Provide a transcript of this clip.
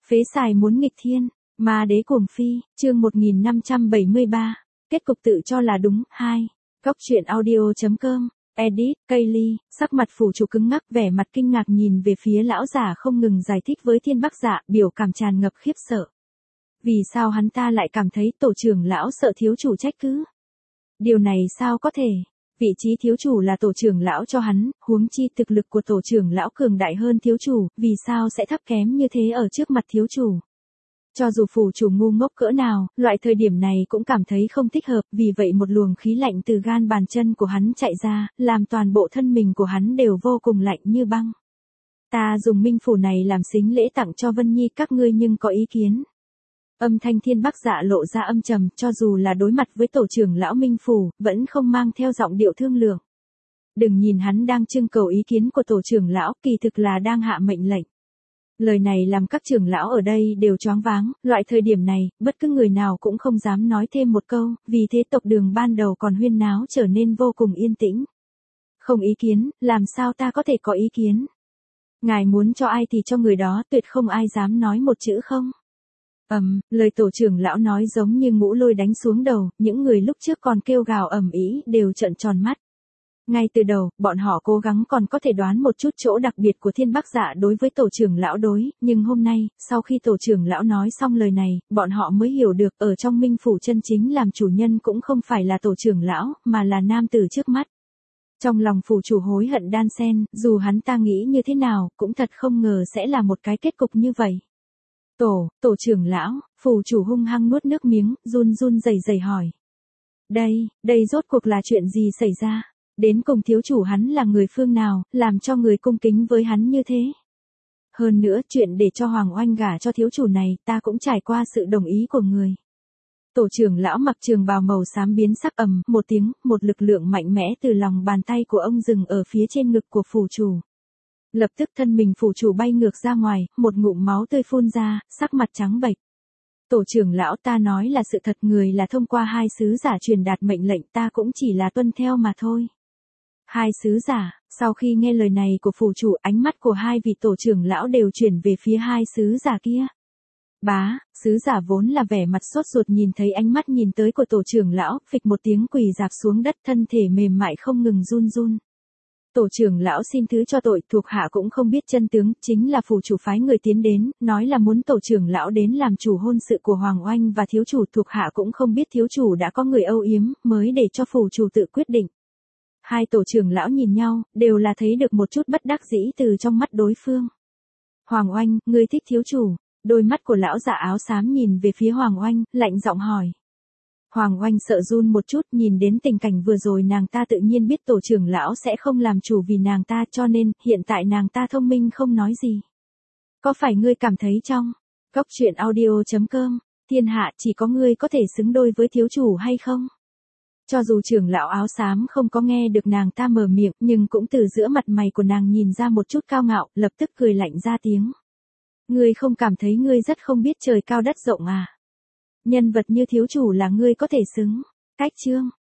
Phế xài muốn nghịch thiên, ma đế cuồng phi, chương 1573, kết cục tự cho là đúng, 2. Góc truyện audio.com, edit, Kaylee, sắc mặt phủ chủ cứng ngắc vẻ mặt kinh ngạc nhìn về phía lão giả không ngừng giải thích với Thiên Bắc Dạ, biểu cảm tràn ngập khiếp sợ. Vì sao hắn ta lại cảm thấy tổ trưởng lão sợ thiếu chủ trách cứ? Điều này sao có thể? Vị trí thiếu chủ là tổ trưởng lão cho hắn, huống chi thực lực của tổ trưởng lão cường đại hơn thiếu chủ, vì sao sẽ thấp kém như thế ở trước mặt thiếu chủ? Cho dù phủ chủ ngu ngốc cỡ nào, loại thời điểm này cũng cảm thấy không thích hợp, vì vậy một luồng khí lạnh từ gan bàn chân của hắn chạy ra, làm toàn bộ thân mình của hắn đều vô cùng lạnh như băng. Ta dùng minh phủ này làm sính lễ tặng cho Vân Nhi các ngươi nhưng có ý kiến. Âm thanh Thiên Bắc Dạ lộ ra âm trầm, cho dù là đối mặt với tổ trưởng lão minh phủ, vẫn không mang theo giọng điệu thương lượng. Đừng nhìn hắn đang trưng cầu ý kiến của tổ trưởng lão, kỳ thực là đang hạ mệnh lệnh. Lời này làm các trưởng lão ở đây đều choáng váng, loại thời điểm này, bất cứ người nào cũng không dám nói thêm một câu, vì thế tộc Đường ban đầu còn huyên náo trở nên vô cùng yên tĩnh. Không ý kiến, làm sao ta có thể có ý kiến? Ngài muốn cho ai thì cho người đó, tuyệt không ai dám nói một chữ không. Lời tổ trưởng lão nói giống như ngũ lôi đánh xuống đầu, những người lúc trước còn kêu gào ầm ĩ đều trợn tròn mắt. Ngay từ đầu, bọn họ cố gắng còn có thể đoán một chút chỗ đặc biệt của Thiên Bắc Dạ đối với tổ trưởng lão đối, nhưng hôm nay, sau khi tổ trưởng lão nói xong lời này, bọn họ mới hiểu được ở trong minh phủ chân chính làm chủ nhân cũng không phải là tổ trưởng lão, mà là nam tử trước mắt. Trong lòng phủ chủ hối hận đan xen, dù hắn ta nghĩ như thế nào, cũng thật không ngờ sẽ là một cái kết cục như vậy. Tổ trưởng lão, phủ chủ hung hăng nuốt nước miếng, run rẩy rẩy hỏi. Đây rốt cuộc là chuyện gì xảy ra? Đến cùng thiếu chủ hắn là người phương nào, làm cho người cung kính với hắn như thế? Hơn nữa, chuyện để cho Hoàng Oanh gả cho thiếu chủ này, ta cũng trải qua sự đồng ý của người. Tổ trưởng lão mặc trường bào màu xám biến sắc một tiếng, một lực lượng mạnh mẽ từ lòng bàn tay của ông dừng ở phía trên ngực của phủ chủ. Lập tức thân mình phủ chủ bay ngược ra ngoài, một ngụm máu tươi phun ra, sắc mặt trắng bệch. Tổ trưởng lão, ta nói là sự thật, người là thông qua hai sứ giả truyền đạt mệnh lệnh, ta cũng chỉ là tuân theo mà thôi. Hai sứ giả, sau khi nghe lời này của phủ chủ, ánh mắt của hai vị tổ trưởng lão đều chuyển về phía hai sứ giả kia. Sứ giả vốn là vẻ mặt sốt ruột nhìn thấy ánh mắt nhìn tới của tổ trưởng lão, phịch một tiếng quỳ rạp xuống đất, thân thể mềm mại không ngừng run. Tổ trưởng lão xin thứ cho tội, thuộc hạ cũng không biết chân tướng, chính là phủ chủ phái người tiến đến, nói là muốn tổ trưởng lão đến làm chủ hôn sự của Hoàng Oanh và thiếu chủ, thuộc hạ cũng không biết thiếu chủ đã có người âu yếm, mới để cho phủ chủ tự quyết định. Hai tổ trưởng lão nhìn nhau, đều là thấy được một chút bất đắc dĩ từ trong mắt đối phương. Hoàng Oanh, ngươi thích thiếu chủ? Đôi mắt của lão giả áo xám nhìn về phía Hoàng Oanh, lạnh giọng hỏi. Hoàng Oanh sợ run một chút, nhìn đến tình cảnh vừa rồi nàng ta tự nhiên biết tổ trưởng lão sẽ không làm chủ vì nàng ta, cho nên, hiện tại nàng ta thông minh không nói gì. Có phải ngươi cảm thấy trong góc truyện audio.com, thiên hạ chỉ có ngươi có thể xứng đôi với thiếu chủ hay không? Cho dù trưởng lão áo xám không có nghe được nàng ta mở miệng, nhưng cũng từ giữa mặt mày của nàng nhìn ra một chút cao ngạo, lập tức cười lạnh ra tiếng. Ngươi không cảm thấy ngươi rất không biết trời cao đất rộng à? Nhân vật như thiếu chủ là ngươi có thể xứng. Cách chương